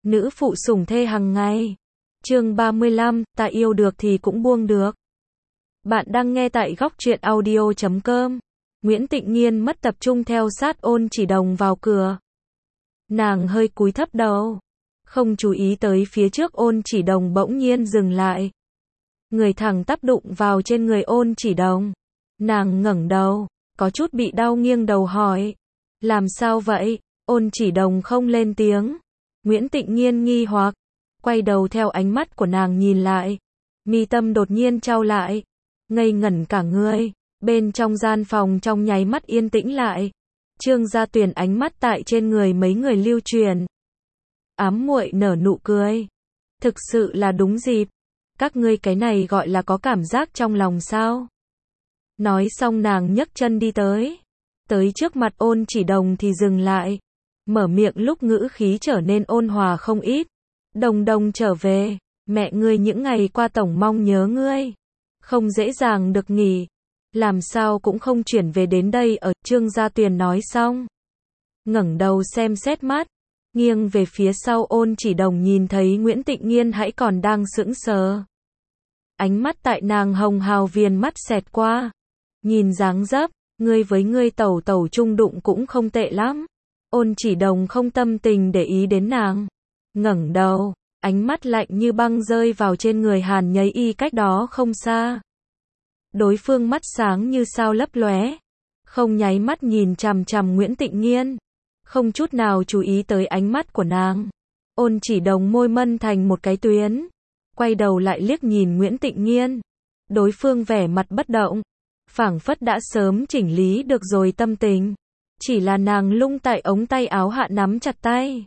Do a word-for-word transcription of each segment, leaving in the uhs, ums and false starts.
Nữ phụ sủng thê hàng ngày. Chương ba mươi lăm, ta yêu được thì cũng buông được. Bạn đang nghe tại góc truyện audio chấm com. Nguyễn Tịnh Nghiên mất tập trung theo sát Ôn Chỉ Đồng vào cửa. Nàng hơi cúi thấp đầu, không chú ý tới phía trước Ôn Chỉ Đồng bỗng nhiên dừng lại. Người thẳng tắp đụng vào trên người Ôn Chỉ Đồng. Nàng ngẩng đầu, có chút bị đau nghiêng đầu hỏi. Làm sao vậy? Ôn Chỉ Đồng không lên tiếng. Nguyễn Tịnh Nghiên nghi hoặc, quay đầu theo ánh mắt của nàng nhìn lại. Mi tâm đột nhiên chau lại, ngây ngẩn cả người. Bên trong gian phòng trong nháy mắt yên tĩnh lại. Trương Gia Tuyền ánh mắt tại trên người mấy người lưu truyền. Ám muội nở nụ cười. Thực sự là đúng dịp. Các ngươi cái này gọi là có cảm giác trong lòng sao? Nói xong nàng nhấc chân đi tới. Tới trước mặt Ôn Chỉ Đồng thì dừng lại. Mở miệng lúc ngữ khí trở nên ôn hòa không ít. Đồng Đồng trở về, mẹ ngươi những ngày qua tổng mong nhớ ngươi. Không dễ dàng được nghỉ. Làm sao cũng không chuyển về đến đây ở. Trương Gia Tuyền nói xong, ngẩng đầu xem xét mắt, nghiêng về phía sau Ôn Chỉ Đồng nhìn thấy Nguyễn Tịnh Nghiên hãy còn đang sững sờ. Ánh mắt tại nàng hồng hào viền mắt xẹt qua. Nhìn dáng dấp, ngươi với ngươi tẩu tẩu chung đụng cũng không tệ lắm. Ôn Chỉ Đồng không tâm tình để ý đến nàng. Ngẩng đầu, ánh mắt lạnh như băng rơi vào trên người Hàn Nhấy Y cách đó không xa. Đối phương mắt sáng như sao lấp lóe, không nháy mắt nhìn chằm chằm Nguyễn Tịnh Nghiên, không chút nào chú ý tới ánh mắt của nàng. Ôn Chỉ Đồng môi mân thành một cái tuyến, quay đầu lại liếc nhìn Nguyễn Tịnh Nghiên. Đối phương vẻ mặt bất động, phảng phất đã sớm chỉnh lý được rồi tâm tình. Chỉ là nàng lung tại ống tay áo hạ nắm chặt tay.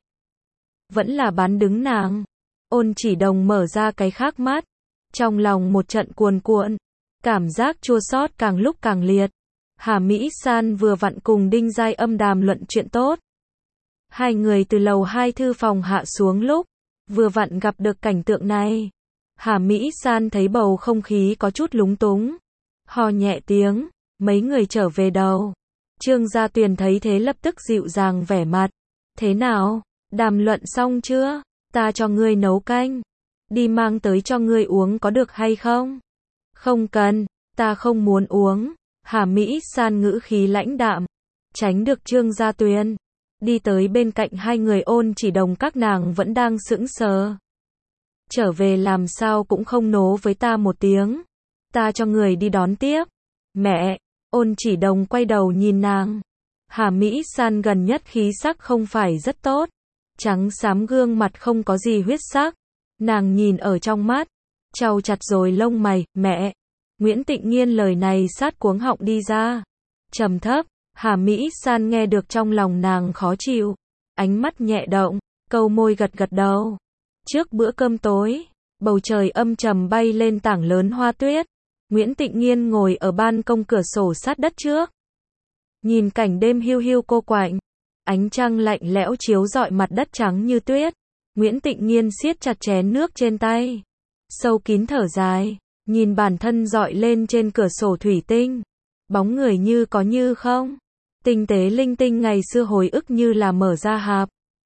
Vẫn là bán đứng nàng. Ôn Chỉ Đồng mở ra cái khác mắt, trong lòng một trận cuồn cuộn. Cảm giác chua xót càng lúc càng liệt. Hà Mỹ San vừa vặn cùng Đinh Giai Âm đàm luận chuyện tốt. Hai người từ lầu hai thư phòng hạ xuống lúc, vừa vặn gặp được cảnh tượng này. Hà Mỹ San thấy bầu không khí có chút lúng túng, ho nhẹ tiếng, mấy người trở về đâu. Trương Gia Tuyền thấy thế lập tức dịu dàng vẻ mặt. Thế nào, đàm luận xong chưa? Ta cho ngươi nấu canh, đi mang tới cho ngươi uống có được hay không? Không cần, ta không muốn uống. Hà Mỹ San ngữ khí lãnh đạm, tránh được Trương Gia Tuyền. Đi tới bên cạnh hai người Ôn Chỉ Đồng các nàng vẫn đang sững sờ. Trở về làm sao cũng không nố với ta một tiếng. Ta cho người đi đón tiếp. Mẹ, Ôn Chỉ Đồng quay đầu nhìn nàng. Hà Mỹ San gần nhất khí sắc không phải rất tốt. Trắng xám gương mặt không có gì huyết sắc. Nàng nhìn ở trong mắt, chau chặt rồi lông mày. Mẹ. Nguyễn Tịnh Nghiên lời này sát cuống họng đi ra. Trầm thấp. Hà Mỹ San nghe được trong lòng nàng khó chịu. Ánh mắt nhẹ động, câu môi gật gật đầu. Trước bữa cơm tối, bầu trời âm trầm bay lên tảng lớn hoa tuyết. Nguyễn Tịnh Nghiên ngồi ở ban công cửa sổ sát đất trước. Nhìn cảnh đêm hiu hiu cô quạnh. Ánh trăng lạnh lẽo chiếu rọi mặt đất trắng như tuyết. Nguyễn Tịnh Nghiên siết chặt chén nước trên tay. Sâu kín thở dài, nhìn bản thân dọi lên trên cửa sổ thủy tinh. Bóng người như có như không. Tinh tế linh tinh ngày xưa hồi ức như là mở ra hạp.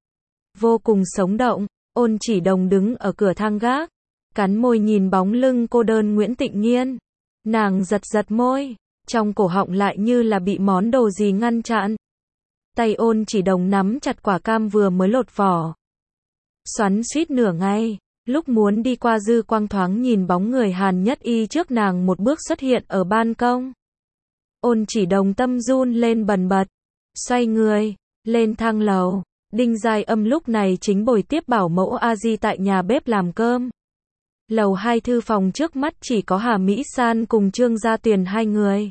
Vô cùng sống động. Ôn Chỉ Đồng đứng ở cửa thang gác, cắn môi nhìn bóng lưng cô đơn Nguyễn Tịnh Nghiên. Nàng giật giật môi, trong cổ họng lại như là bị món đồ gì ngăn chặn. Tay Ôn Chỉ Đồng nắm chặt quả cam vừa mới lột vỏ. Xoắn suýt nửa ngày, lúc muốn đi qua dư quang thoáng nhìn bóng người Hàn Nhất Y trước nàng một bước xuất hiện ở ban công. Ôn Chỉ Đồng tâm run lên bần bật, xoay người, lên thang lầu. Đinh Giai Âm lúc này chính bồi tiếp bảo mẫu A Di tại nhà bếp làm cơm. Lầu hai thư phòng trước mắt chỉ có Hà Mỹ San cùng Trương Gia Tuyền hai người.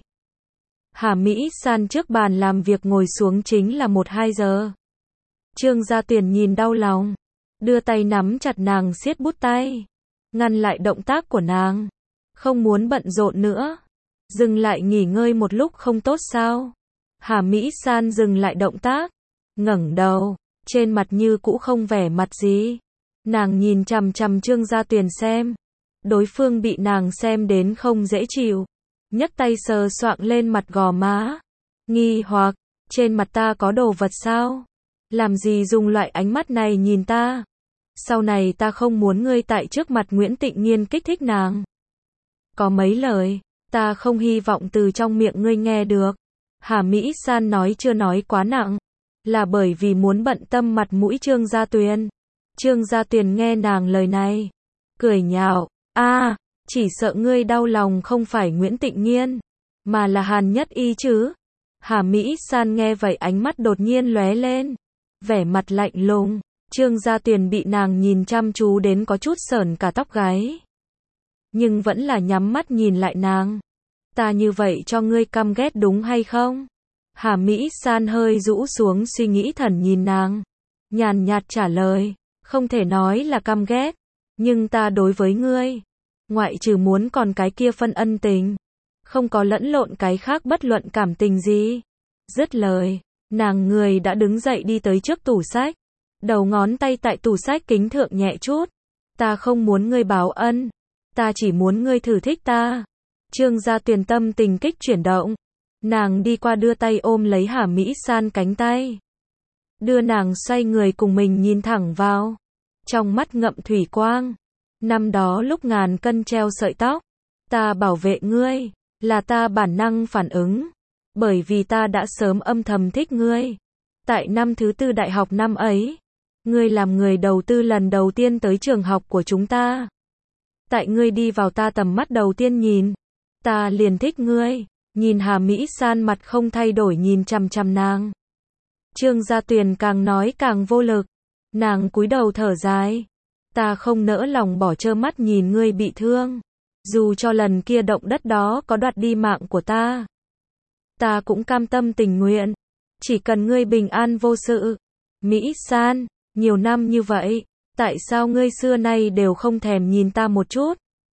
Hà Mỹ San trước bàn làm việc ngồi xuống chính là một hai giờ. Trương Gia Tuyền nhìn đau lòng, đưa tay nắm chặt nàng siết bút tay, ngăn lại động tác của nàng. Không muốn bận rộn nữa. Dừng lại nghỉ ngơi một lúc không tốt sao? Hà Mỹ San dừng lại động tác, ngẩng đầu, trên mặt như cũ không vẻ mặt gì. Nàng nhìn chằm chằm Trương Gia Tuyền xem. Đối phương bị nàng xem đến không dễ chịu. Nhấc tay sờ soạng lên mặt gò má. Nghi hoặc, trên mặt ta có đồ vật sao? Làm gì dùng loại ánh mắt này nhìn ta? Sau này ta không muốn ngươi tại trước mặt Nguyễn Tịnh Nghiên kích thích nàng. Có mấy lời, ta không hy vọng từ trong miệng ngươi nghe được. Hà Mỹ San nói chưa nói quá nặng, là bởi vì muốn bận tâm mặt mũi Trương Gia Tuyền. Trương Gia Tuyền nghe nàng lời này, cười nhạo, a, chỉ sợ ngươi đau lòng không phải Nguyễn Tịnh Nghiên, mà là Hàn Nhất Y chứ. Hà Mỹ San nghe vậy ánh mắt đột nhiên lóe lên, vẻ mặt lạnh lùng. Trương Gia Tuyền bị nàng nhìn chăm chú đến có chút sởn cả tóc gáy, nhưng vẫn là nhắm mắt nhìn lại nàng. Ta như vậy cho ngươi căm ghét đúng hay không? Hà Mỹ San hơi rũ xuống suy nghĩ thần nhìn nàng, nhàn nhạt trả lời, không thể nói là căm ghét, nhưng ta đối với ngươi, ngoại trừ muốn còn cái kia phân ân tình, không có lẫn lộn cái khác bất luận cảm tình gì. Dứt lời, nàng người đã đứng dậy đi tới trước tủ sách, đầu ngón tay tại tủ sách kính thượng nhẹ chút. Ta không muốn ngươi báo ân, ta chỉ muốn ngươi thử thích ta. Trương Gia Tuyền tâm tình kích chuyển động, nàng đi qua đưa tay ôm lấy Hà Mỹ San cánh tay, đưa nàng xoay người cùng mình nhìn thẳng vào, trong mắt ngậm thủy quang. Năm đó lúc ngàn cân treo sợi tóc, ta bảo vệ ngươi, là ta bản năng phản ứng, bởi vì ta đã sớm âm thầm thích ngươi. Tại năm thứ tư đại học năm ấy, ngươi làm người đầu tư lần đầu tiên tới trường học của chúng ta. Tại ngươi đi vào ta tầm mắt đầu tiên nhìn, ta liền thích ngươi. Nhìn Hà Mỹ San mặt không thay đổi nhìn chằm chằm nàng. Trương Gia Tuyền càng nói càng vô lực, nàng cúi đầu thở dài. Ta không nỡ lòng bỏ trơ mắt nhìn ngươi bị thương, dù cho lần kia động đất đó có đoạt đi mạng của ta, ta cũng cam tâm tình nguyện, chỉ cần ngươi bình an vô sự. Mỹ San, nhiều năm như vậy, tại sao ngươi xưa nay đều không thèm nhìn ta một chút?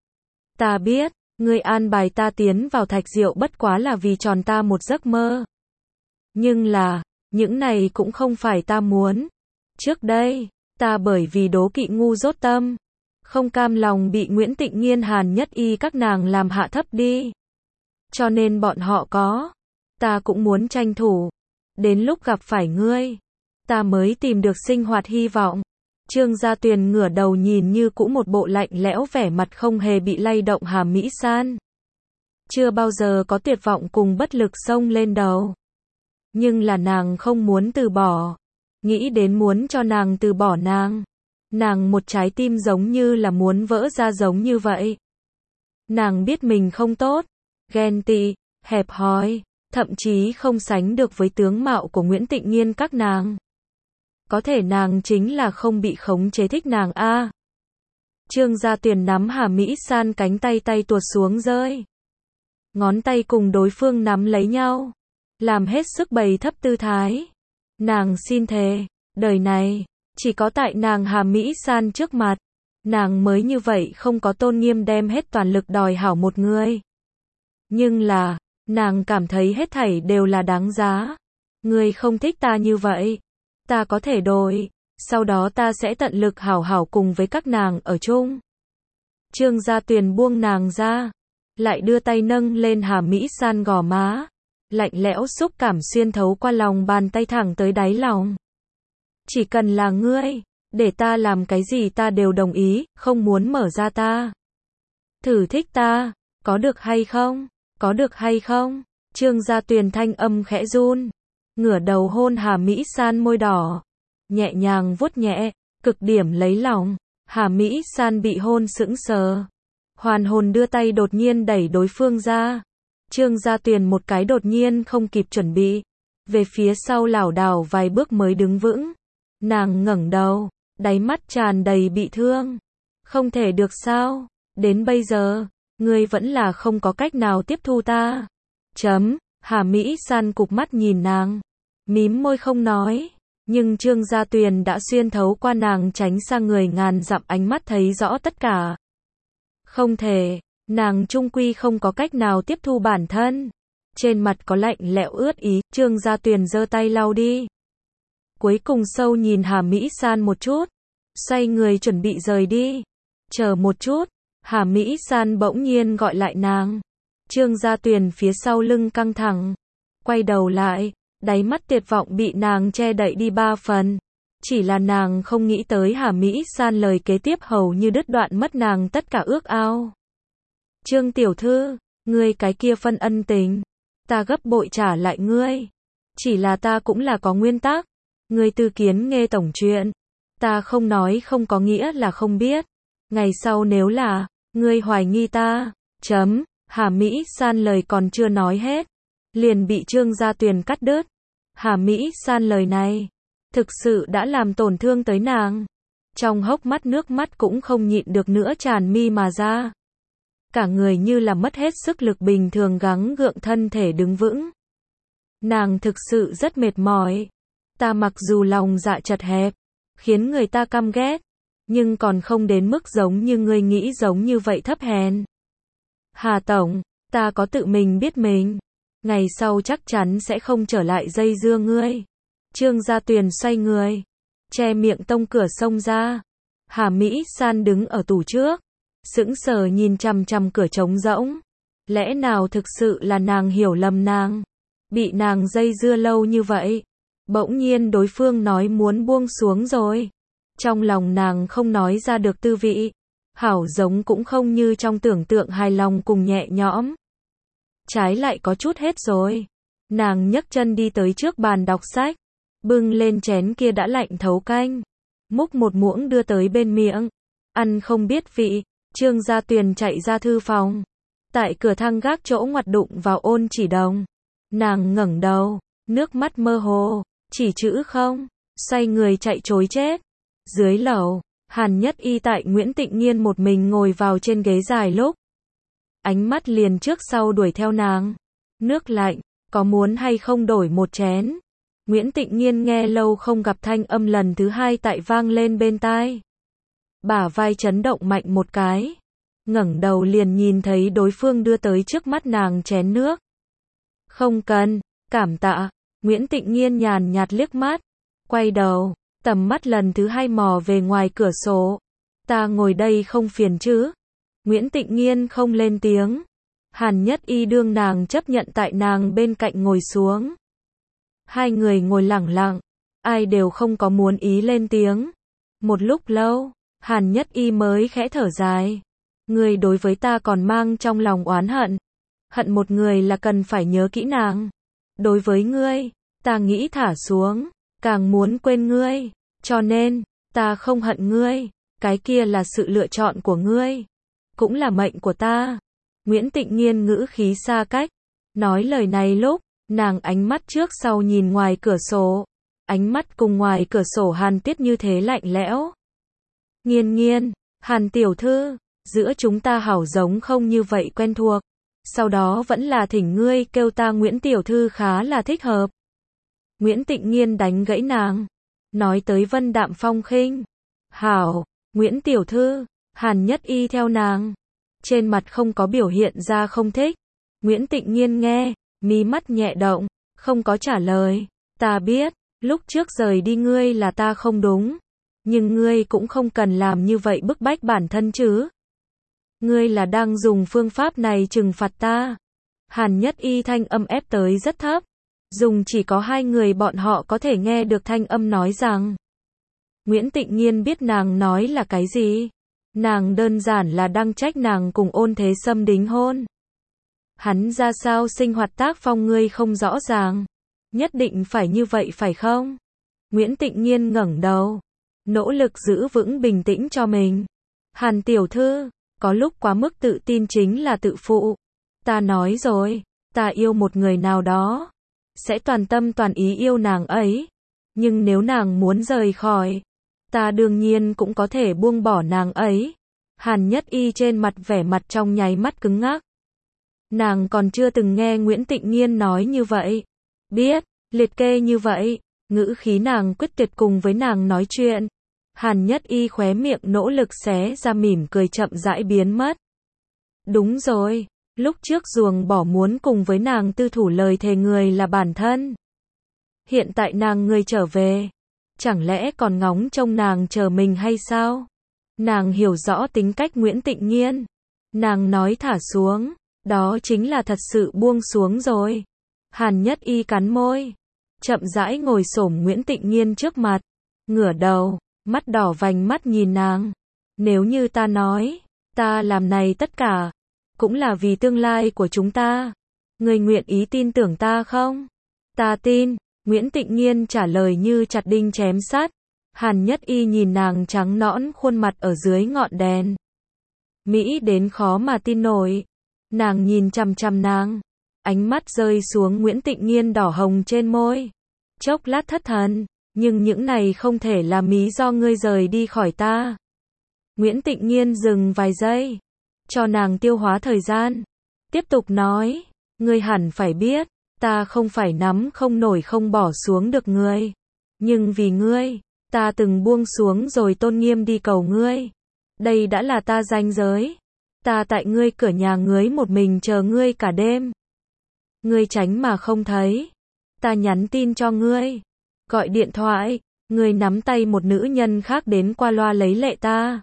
Ta biết, ngươi an bài ta tiến vào Thạch Diệu bất quá là vì tròn ta một giấc mơ. Nhưng là, những này cũng không phải ta muốn. Trước đây, ta bởi vì đố kỵ ngu dốt tâm, không cam lòng bị Nguyễn Tịnh Nghiên Hàn Nhất Y các nàng làm hạ thấp đi. Cho nên bọn họ có, ta cũng muốn tranh thủ. Đến lúc gặp phải ngươi, ta mới tìm được sinh hoạt hy vọng. Trương Gia Tuyền ngửa đầu nhìn như cũ một bộ lạnh lẽo vẻ mặt không hề bị lay động Hà Mỹ San. Chưa bao giờ có tuyệt vọng cùng bất lực xông lên đầu. Nhưng là nàng không muốn từ bỏ. Nghĩ đến muốn cho nàng từ bỏ nàng. Nàng một trái tim giống như là muốn vỡ ra giống như vậy. Nàng biết mình không tốt, ghen tị, hẹp hòi, thậm chí không sánh được với tướng mạo của Nguyễn Tịnh Nghiên các nàng. Có thể nàng chính là không bị khống chế thích nàng a. À. Trương Gia Tuyền nắm Hà Mỹ San cánh tay tay tuột xuống rơi. Ngón tay cùng đối phương nắm lấy nhau, làm hết sức bày thấp tư thái. Nàng xin thề, đời này, chỉ có tại nàng Hà Mỹ San trước mặt, nàng mới như vậy không có tôn nghiêm đem hết toàn lực đòi hảo một người. Nhưng là, nàng cảm thấy hết thảy đều là đáng giá. Ngươi không thích ta như vậy, ta có thể đổi, sau đó ta sẽ tận lực hảo hảo cùng với các nàng ở chung. Trương Gia Tuyền buông nàng ra, lại đưa tay nâng lên Hà Mỹ San gò má, lạnh lẽo xúc cảm xuyên thấu qua lòng bàn tay thẳng tới đáy lòng. Chỉ cần là ngươi, để ta làm cái gì ta đều đồng ý, không muốn mở ra ta. Thử thích ta, có được hay không? Có được hay không? Trương Gia Tuyền thanh âm khẽ run, ngửa đầu hôn Hà Mỹ San môi đỏ, nhẹ nhàng vuốt nhẹ, cực điểm lấy lòng. Hà Mỹ San bị hôn sững sờ, hoàn hồn đưa tay đột nhiên đẩy đối phương ra. Trương Gia Tuyền một cái đột nhiên không kịp chuẩn bị, về phía sau lảo đảo vài bước mới đứng vững. Nàng ngẩng đầu, đáy mắt tràn đầy bị thương. Không thể được sao? Đến bây giờ, ngươi vẫn là không có cách nào tiếp thu ta. Chấm. Hà Mỹ San cụp mắt nhìn nàng, mím môi không nói, nhưng Trương Gia Tuyền đã xuyên thấu qua nàng tránh xa người ngàn dặm ánh mắt thấy rõ tất cả. Không thể, nàng chung quy không có cách nào tiếp thu bản thân. Trên mặt có lạnh lẽo ướt ý, Trương Gia Tuyền giơ tay lau đi. Cuối cùng sâu nhìn Hà Mỹ San một chút, xoay người chuẩn bị rời đi. Chờ một chút, Hà Mỹ San bỗng nhiên gọi lại nàng. Trương Gia Tuyền phía sau lưng căng thẳng, quay đầu lại, đáy mắt tuyệt vọng bị nàng che đậy đi ba phần. Chỉ là nàng không nghĩ tới Hà Mỹ San lời kế tiếp hầu như đứt đoạn mất nàng tất cả ước ao. Trương tiểu thư, ngươi cái kia phân ân tình, ta gấp bội trả lại ngươi. Chỉ là ta cũng là có nguyên tắc. Ngươi tư kiến nghe tổng chuyện. Ta không nói không có nghĩa là không biết. Ngày sau nếu là, ngươi hoài nghi ta, chấm, Hà Mỹ San lời còn chưa nói hết. Liền bị Trương Gia Tuyền cắt đứt. Hà Mỹ San lời này, thực sự đã làm tổn thương tới nàng. Trong hốc mắt nước mắt cũng không nhịn được nữa tràn mi mà ra. Cả người như là mất hết sức lực bình thường gắng gượng thân thể đứng vững. Nàng thực sự rất mệt mỏi. Ta mặc dù lòng dạ chật hẹp, khiến người ta căm ghét, nhưng còn không đến mức giống như ngươi nghĩ giống như vậy thấp hèn. Hà Tổng, ta có tự mình biết mình. Ngày sau chắc chắn sẽ không trở lại dây dưa ngươi. Trương Gia Tuyền xoay người, che miệng tông cửa xông ra. Hà Mỹ San đứng ở tủ trước, sững sờ nhìn chằm chằm cửa trống rỗng. Lẽ nào thực sự là nàng hiểu lầm nàng? Bị nàng dây dưa lâu như vậy. Bỗng nhiên đối phương nói muốn buông xuống rồi. Trong lòng nàng không nói ra được tư vị. Hảo giống cũng không như trong tưởng tượng hài lòng cùng nhẹ nhõm. Trái lại có chút hết rồi. Nàng nhấc chân đi tới trước bàn đọc sách. Bưng lên chén kia đã lạnh thấu canh. Múc một muỗng đưa tới bên miệng. Ăn không biết vị. Trương Gia Tuyền chạy ra thư phòng. Tại cửa thang gác chỗ ngoặt đụng vào Ôn Chỉ Đồng. Nàng ngẩng đầu, nước mắt mơ hồ, chỉ chữ không, xoay người chạy trối chết. Dưới lầu, Hàn Nhất Y tại Nguyễn Tịnh Nghiên một mình ngồi vào trên ghế dài lúc. Ánh mắt liền trước sau đuổi theo nàng. Nước lạnh, có muốn hay không đổi một chén? Nguyễn Tịnh Nghiên nghe lâu không gặp thanh âm lần thứ hai tại vang lên bên tai. Bả vai chấn động mạnh một cái. Ngẩng đầu liền nhìn thấy đối phương đưa tới trước mắt nàng chén nước. Không cần, cảm tạ. Nguyễn Tịnh Nghiên nhàn nhạt liếc mắt. Quay đầu, tầm mắt lần thứ hai mò về ngoài cửa sổ. Ta ngồi đây không phiền chứ? Nguyễn Tịnh Nghiên không lên tiếng. Hàn Nhất Y đương nàng chấp nhận tại nàng bên cạnh ngồi xuống. Hai người ngồi lẳng lặng, ai đều không có muốn ý lên tiếng. Một lúc lâu, Hàn Nhất Y mới khẽ thở dài. Ngươi đối với ta còn mang trong lòng oán hận. Hận một người là cần phải nhớ kỹ nàng. Đối với ngươi, ta nghĩ thả xuống, càng muốn quên ngươi. Cho nên, ta không hận ngươi. Cái kia là sự lựa chọn của ngươi. Cũng là mệnh của ta. Nguyễn Tịnh Nghiên ngữ khí xa cách. Nói lời này lúc, nàng ánh mắt trước sau nhìn ngoài cửa sổ. Ánh mắt cùng ngoài cửa sổ Hàn Tuyết như thế lạnh lẽo. Nghiên Nghiên, Hàn tiểu thư, giữa chúng ta hảo giống không như vậy quen thuộc. Sau đó vẫn là thỉnh ngươi kêu ta Nguyễn tiểu thư khá là thích hợp. Nguyễn Tịnh Nghiên đánh gãy nàng. Nói tới vân đạm phong khinh. Hảo, Nguyễn tiểu thư. Hàn Nhất Y theo nàng. Trên mặt không có biểu hiện ra không thích. Nguyễn Tịnh Nghiên nghe, mí mắt nhẹ động, không có trả lời. Ta biết, lúc trước rời đi ngươi là ta không đúng. Nhưng ngươi cũng không cần làm như vậy bức bách bản thân chứ. Ngươi là đang dùng phương pháp này trừng phạt ta. Hàn Nhất Y thanh âm ép tới rất thấp. Dùng chỉ có hai người bọn họ có thể nghe được thanh âm nói rằng. Nguyễn Tịnh Nghiên biết nàng nói là cái gì. Nàng đơn giản là đang trách nàng cùng Ôn Thế Sâm đính hôn. Hắn ra sao sinh hoạt tác phong ngươi không rõ ràng. Nhất định phải như vậy phải không? Nguyễn Tịnh Nghiên ngẩng đầu. Nỗ lực giữ vững bình tĩnh cho mình. Hàn tiểu thư, có lúc quá mức tự tin chính là tự phụ. Ta nói rồi, ta yêu một người nào đó. Sẽ toàn tâm toàn ý yêu nàng ấy. Nhưng nếu nàng muốn rời khỏi, ta đương nhiên cũng có thể buông bỏ nàng ấy. Hàn Nhất Y trên mặt vẻ mặt trong nháy mắt cứng ngắc. Nàng còn chưa từng nghe Nguyễn Tịnh Nghiên nói như vậy. Biết, liệt kê như vậy, ngữ khí nàng quyết tuyệt cùng với nàng nói chuyện. Hàn Nhất Y khóe miệng nỗ lực xé ra mỉm cười chậm rãi biến mất. Đúng rồi, lúc trước ruồng bỏ muốn cùng với nàng tư thủ lời thề người là bản thân. Hiện tại nàng người trở về. Chẳng lẽ còn ngóng trông nàng chờ mình hay sao? Nàng hiểu rõ tính cách Nguyễn Tịnh Nghiên. Nàng nói thả xuống, đó chính là thật sự buông xuống rồi. Hàn Nhất Y cắn môi, chậm rãi ngồi xổm Nguyễn Tịnh Nghiên trước mặt. ngửa đầu, mắt đỏ vành mắt nhìn nàng. Nếu như ta nói, ta làm này tất cả, cũng là vì tương lai của chúng ta, ngươi nguyện ý tin tưởng ta không? Ta tin, Nguyễn Tịnh Nghiên trả lời như chặt đinh chém sắt. Hàn Nhất Y nhìn nàng trắng nõn khuôn mặt ở dưới ngọn đèn. Mỹ đến khó mà tin nổi. Nàng nhìn chằm chằm nàng. Ánh mắt rơi xuống Nguyễn Tịnh Nghiên đỏ hồng trên môi. Chốc lát thất thần. Nhưng những này không thể là lý do ngươi rời đi khỏi ta. Nguyễn Tịnh Nghiên dừng vài giây. Cho nàng tiêu hóa thời gian. Tiếp tục nói. Ngươi hẳn phải biết. Ta không phải nắm không nổi không bỏ xuống được ngươi. Nhưng vì ngươi, ta từng buông xuống rồi tôn nghiêm đi cầu ngươi. Đây đã là ta ranh giới. Ta tại ngươi cửa nhà ngươi một mình chờ ngươi cả đêm. Ngươi tránh mà không thấy. Ta nhắn tin cho ngươi. Gọi điện thoại. Ngươi nắm tay một nữ nhân khác đến qua loa lấy lệ ta.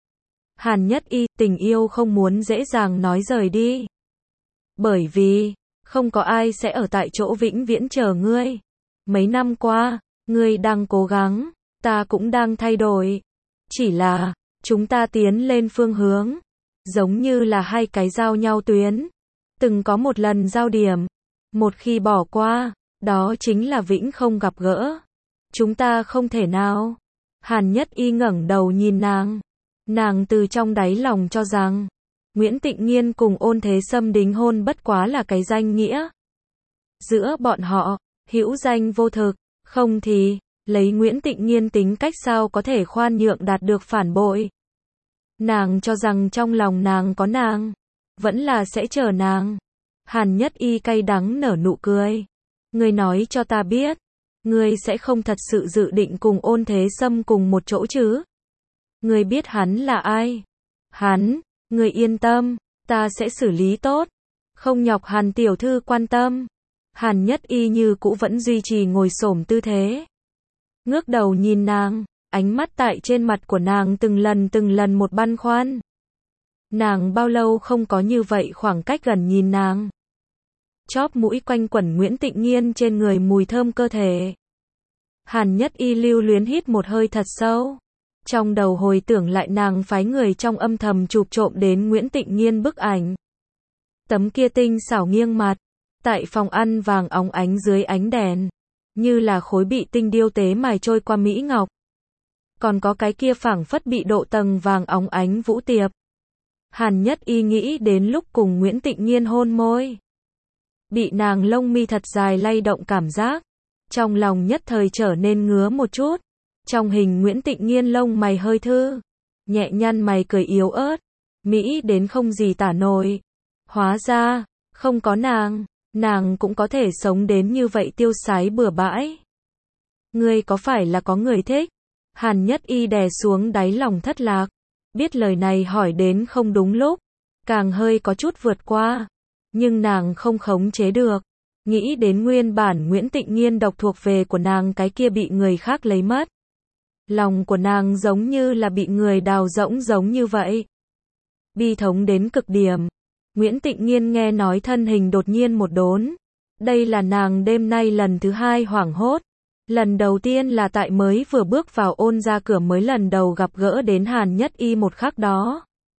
Hàn Nhất Y, tình yêu không muốn dễ dàng nói rời đi. Bởi vì, không có ai sẽ ở tại chỗ vĩnh viễn chờ ngươi. Mấy năm qua, ngươi đang cố gắng, ta cũng đang thay đổi. Chỉ là, chúng ta tiến lên phương hướng, giống như là hai cái giao nhau tuyến. Từng có một lần giao điểm, một khi bỏ qua, đó chính là vĩnh không gặp gỡ. Chúng ta không thể nào. Hàn Nhất Y ngẩng đầu nhìn nàng. Nàng từ trong đáy lòng cho rằng, Nguyễn Tịnh Nghiên cùng Ôn Thế Sâm đính hôn bất quá là cái danh nghĩa. Giữa bọn họ, hữu danh vô thực, không thì, lấy Nguyễn Tịnh Nghiên tính cách sao có thể khoan nhượng đạt được phản bội. Nàng cho rằng trong lòng nàng có nàng, vẫn là sẽ chờ nàng. Hàn Nhất Y cay đắng nở nụ cười. Ngươi nói cho ta biết, ngươi sẽ không thật sự dự định cùng Ôn Thế Sâm cùng một chỗ chứ? Ngươi biết hắn là ai? Hắn, ngươi yên tâm, ta sẽ xử lý tốt. Không nhọc Hàn tiểu thư quan tâm. Hàn Nhất Y như cũ vẫn duy trì ngồi xổm tư thế. Ngước đầu nhìn nàng, ánh mắt tại trên mặt của nàng từng lần từng lần một băn khoăn. Nàng bao lâu không có như vậy khoảng cách gần nhìn nàng. Chóp mũi quanh quẩn Nguyễn Tịnh Nghiên trên người mùi thơm cơ thể. Hàn Nhất Y lưu luyến hít một hơi thật sâu. Trong đầu hồi tưởng lại nàng phái người trong âm thầm chụp trộm đến Nguyễn Tịnh Nghiên bức ảnh. Tấm kia tinh xảo nghiêng mặt, tại phòng ăn vàng óng ánh dưới ánh đèn, như là khối bị tinh điêu tế mài trôi qua mỹ ngọc. Còn có cái kia phảng phất bị độ tầng vàng óng ánh vũ tiệp. Hàn Nhất Y nghĩ đến lúc cùng Nguyễn Tịnh Nghiên hôn môi. Bị nàng lông mi thật dài lay động cảm giác. Trong lòng nhất thời trở nên ngứa một chút. Trong hình Nguyễn Tịnh Nghiên lông mày hơi thư, nhẹ nhăn mày cười yếu ớt, mỹ đến không gì tả nổi. Hóa ra, không có nàng, nàng cũng có thể sống đến như vậy tiêu sái bừa bãi. Ngươi có phải là có người thích? Hàn Nhất Y đè xuống đáy lòng thất lạc, biết lời này hỏi đến không đúng lúc, càng hơi có chút vượt qua, nhưng nàng không khống chế được. Nghĩ đến nguyên bản Nguyễn Tịnh Nghiên độc thuộc về của nàng cái kia bị người khác lấy mất. Lòng của nàng giống như là bị người đào rỗng giống như vậy. Bi thống đến cực điểm. Nguyễn Tịnh Nghiên nghe nói thân hình đột nhiên một đốn. Đây là nàng đêm nay lần thứ hai hoảng hốt. Lần đầu tiên là tại mới vừa bước vào Ôn ra cửa mới lần đầu gặp gỡ đến Hàn Nhất Y một khắc đó.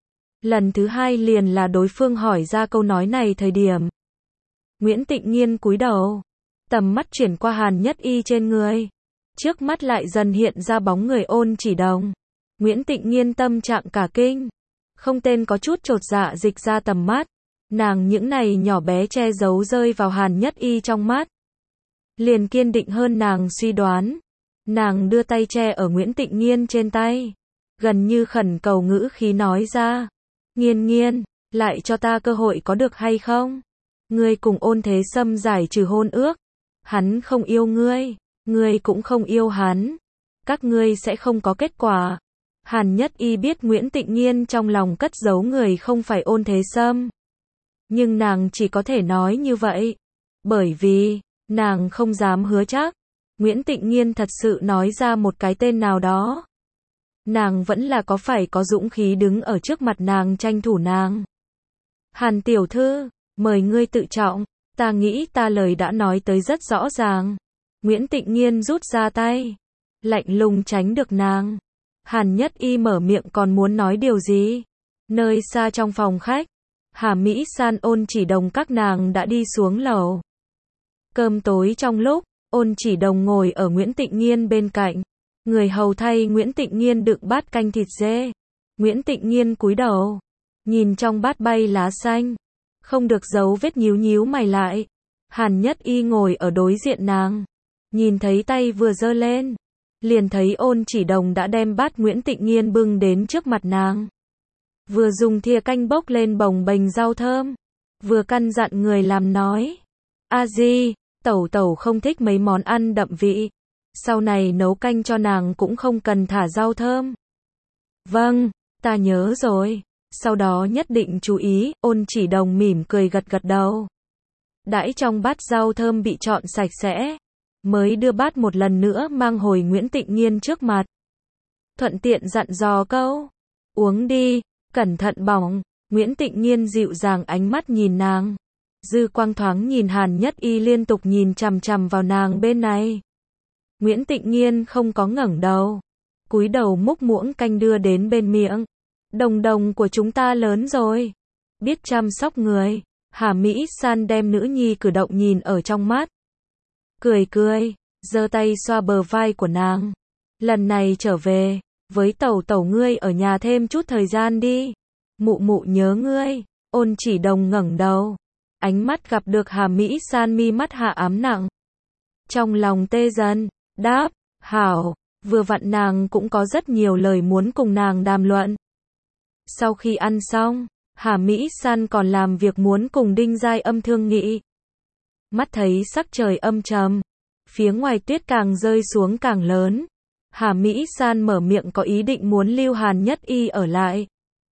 Lần thứ hai liền là đối phương hỏi ra câu nói này thời điểm. Nguyễn Tịnh Nghiên cúi đầu, tầm mắt chuyển qua Hàn Nhất Y trên người. Trước mắt lại dần hiện ra bóng người Ôn Chỉ Đồng. Nguyễn Tịnh Nghiên tâm trạng cả kinh. Không tên có chút chột dạ dịch ra tầm mắt. Nàng những này nhỏ bé che giấu rơi vào Hàn Nhất Y trong mắt. Liền kiên định hơn nàng suy đoán. Nàng đưa tay che ở Nguyễn Tịnh Nghiên trên tay. Gần như khẩn cầu ngữ khí nói ra. Nghiên Nghiên, lại cho ta cơ hội có được hay không? Ngươi cùng Ôn Thế Sâm giải trừ hôn ước. Hắn không yêu ngươi. Ngươi cũng không yêu hắn. Các ngươi sẽ không có kết quả. Hàn Nhất Y biết Nguyễn Tịnh Nghiên trong lòng cất giấu người không phải Ôn Thế Sâm. Nhưng nàng chỉ có thể nói như vậy. Bởi vì, nàng không dám hứa chắc. Nguyễn Tịnh Nghiên thật sự nói ra một cái tên nào đó. Nàng vẫn là có phải có dũng khí đứng ở trước mặt nàng tranh thủ nàng. Hàn tiểu thư, mời ngươi tự trọng. Ta nghĩ ta lời đã nói tới rất rõ ràng. Nguyễn Tịnh Nghiên rút ra tay. lạnh lùng tránh được nàng. Hàn Nhất Y mở miệng còn muốn nói điều gì. Nơi xa trong phòng khách, Hà Mỹ San, Ôn Chỉ Đồng các nàng đã đi xuống lầu. Cơm tối trong lúc, Ôn Chỉ Đồng ngồi ở Nguyễn Tịnh Nghiên bên cạnh. Người hầu thay Nguyễn Tịnh Nghiên đựng bát canh thịt dê. Nguyễn Tịnh Nghiên cúi đầu, nhìn trong bát bay lá xanh. Không được giấu vết nhíu nhíu mày lại. Hàn Nhất Y ngồi ở đối diện nàng. Nhìn thấy tay vừa giơ lên, liền thấy Ôn Chỉ Đồng đã đem bát Nguyễn Tịnh Nghiên bưng đến trước mặt nàng. Vừa dùng thìa canh bốc lên bồng bềnh rau thơm, vừa căn dặn người làm nói. A Di, tẩu tẩu không thích mấy món ăn đậm vị. Sau này nấu canh cho nàng cũng không cần thả rau thơm. Vâng, ta nhớ rồi. Sau đó nhất định chú ý. Ôn Chỉ Đồng mỉm cười gật gật đầu. Đãi trong bát rau thơm bị trọn sạch sẽ, mới đưa bát một lần nữa mang hồi Nguyễn Tịnh Nghiên trước mặt. Thuận tiện dặn dò câu, uống đi, cẩn thận bỏng. Nguyễn Tịnh Nghiên dịu dàng ánh mắt nhìn nàng. Dư quang thoáng nhìn Hàn Nhất Y liên tục nhìn chằm chằm vào nàng bên này. Nguyễn Tịnh Nghiên không có ngẩng đầu, cúi đầu múc muỗng canh đưa đến bên miệng. Đồng đồng của chúng ta lớn rồi, biết chăm sóc người. Hà Mỹ San đem nữ nhi cử động nhìn ở trong mắt. Cười cười, giơ tay xoa bờ vai của nàng. Lần này trở về, với tẩu tẩu ngươi ở nhà thêm chút thời gian đi. Mụ mụ nhớ ngươi. Ôn Chỉ Đồng ngẩng đầu, ánh mắt gặp được Hà Mỹ San mi mắt hạ ám nặng. Trong lòng tê dần, đáp, hảo, vừa vặn nàng cũng có rất nhiều lời muốn cùng nàng đàm luận. Sau khi ăn xong, Hà Mỹ San còn làm việc muốn cùng Đinh Giai Âm thương nghị. Mắt thấy sắc trời âm trầm, phía ngoài tuyết càng rơi xuống càng lớn. Hà Mỹ San mở miệng có ý định muốn lưu Hàn Nhất Y ở lại.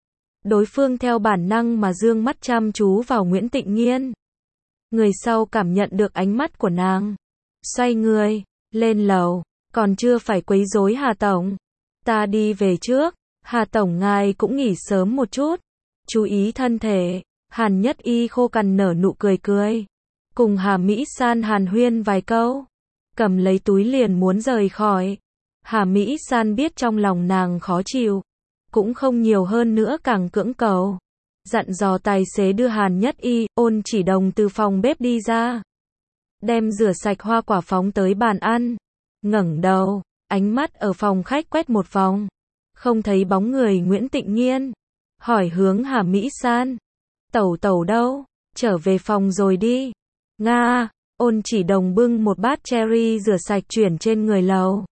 Đối phương theo bản năng mà dương mắt chăm chú vào Nguyễn Tịnh Nghiên. Người sau cảm nhận được ánh mắt của nàng, xoay người, lên lầu, còn chưa phải quấy rối Hà Tổng. Ta đi về trước, Hà Tổng ngài cũng nghỉ sớm một chút. Chú ý thân thể. Hàn Nhất Y khô cằn nở nụ cười cười. Cùng Hà Mỹ San hàn huyên vài câu. Cầm lấy túi liền muốn rời khỏi. Hà Mỹ San biết trong lòng nàng khó chịu. Cũng không nhiều hơn nữa càng cưỡng cầu. Dặn dò tài xế đưa Hàn Nhất Y. Ôn Chỉ Đồng từ phòng bếp đi ra. Đem rửa sạch hoa quả phóng tới bàn ăn. Ngẩng đầu, ánh mắt ở phòng khách quét một vòng. Không thấy bóng người Nguyễn Tịnh Nghiên. Hỏi hướng Hà Mỹ San. Tẩu tẩu đâu? Trở về phòng rồi đi. Nga. Ôn Chỉ Đồng bưng một bát cherry rửa sạch chuyển trên người lầu.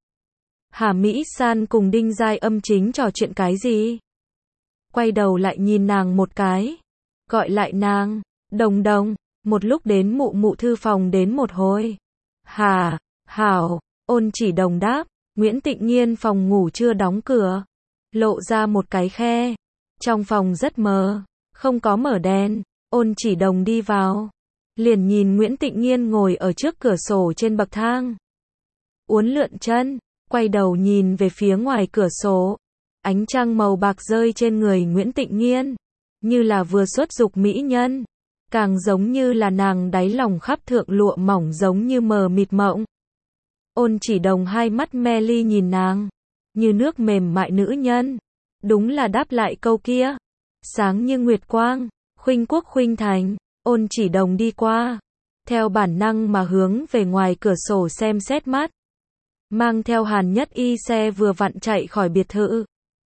Hà Mỹ San cùng Đinh Giai Âm chính trò chuyện cái gì? Quay đầu lại nhìn nàng một cái. Gọi lại nàng. Đồng đồng. Một lúc đến mụ mụ thư phòng đến một hồi. Hà. Hảo. Ôn Chỉ Đồng đáp. Nguyễn Tịnh Nghiên phòng ngủ chưa đóng cửa. Lộ ra một cái khe. Trong phòng rất mờ, không có mở đèn. Ôn Chỉ Đồng đi vào, liền nhìn Nguyễn Tịnh Nghiên ngồi ở trước cửa sổ trên bậc thang. Uốn lượn chân, quay đầu nhìn về phía ngoài cửa sổ. Ánh trăng màu bạc rơi trên người Nguyễn Tịnh Nghiên, như là vừa xuất dục mỹ nhân, càng giống như là nàng đáy lòng khắp thượng lụa mỏng giống như mờ mịt mộng. Ôn Chỉ Đồng hai mắt mê ly nhìn nàng, như nước mềm mại nữ nhân. Đúng là đáp lại câu kia. Sáng như nguyệt quang, khuynh quốc khuynh thành. Ôn Chỉ Đồng đi qua, theo bản năng mà hướng về ngoài cửa sổ xem xét mắt. Mang theo Hàn Nhất Y xe vừa vặn chạy khỏi biệt thự.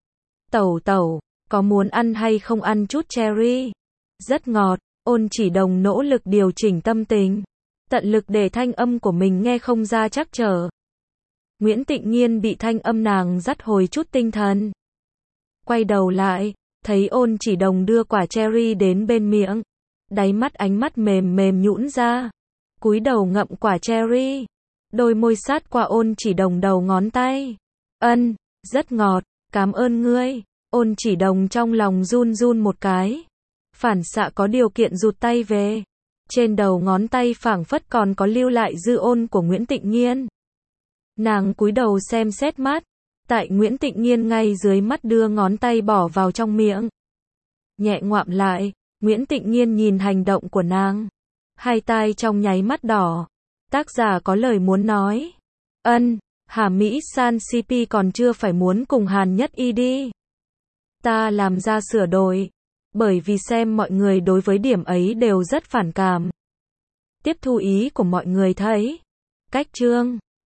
Tẩu tẩu, có muốn ăn hay không ăn chút cherry? Rất ngọt. Ôn Chỉ Đồng nỗ lực điều chỉnh tâm tình, tận lực để thanh âm của mình nghe không ra trắc trở. Nguyễn Tịnh Nghiên bị thanh âm nàng dắt hồi chút tinh thần. Quay đầu lại, thấy Ôn Chỉ Đồng đưa quả cherry đến bên miệng. Đáy mắt ánh mắt mềm mềm nhũn ra. Cúi đầu ngậm quả cherry. Đôi môi sát qua Ôn Chỉ Đồng đầu ngón tay. Ân, rất ngọt, cảm ơn ngươi. Ôn Chỉ Đồng trong lòng run run một cái. Phản xạ có điều kiện rụt tay về. Trên đầu ngón tay phảng phất còn có lưu lại dư ôn của Nguyễn Tịnh Nghiên. Nàng cúi đầu xem xét mắt. Tại Nguyễn Tịnh Nghiên ngay dưới mắt đưa ngón tay bỏ vào trong miệng. Nhẹ ngoạm lại, Nguyễn Tịnh Nghiên nhìn hành động của nàng. Hai tai trong nháy mắt đỏ. Tác giả có lời muốn nói. Ân, Hà Mỹ San xê pê còn chưa phải muốn cùng Hàn Nhất Y đi. Ta làm ra sửa đổi. Bởi vì xem mọi người đối với điểm ấy đều rất phản cảm. Tiếp thu ý của mọi người thấy. Cách chương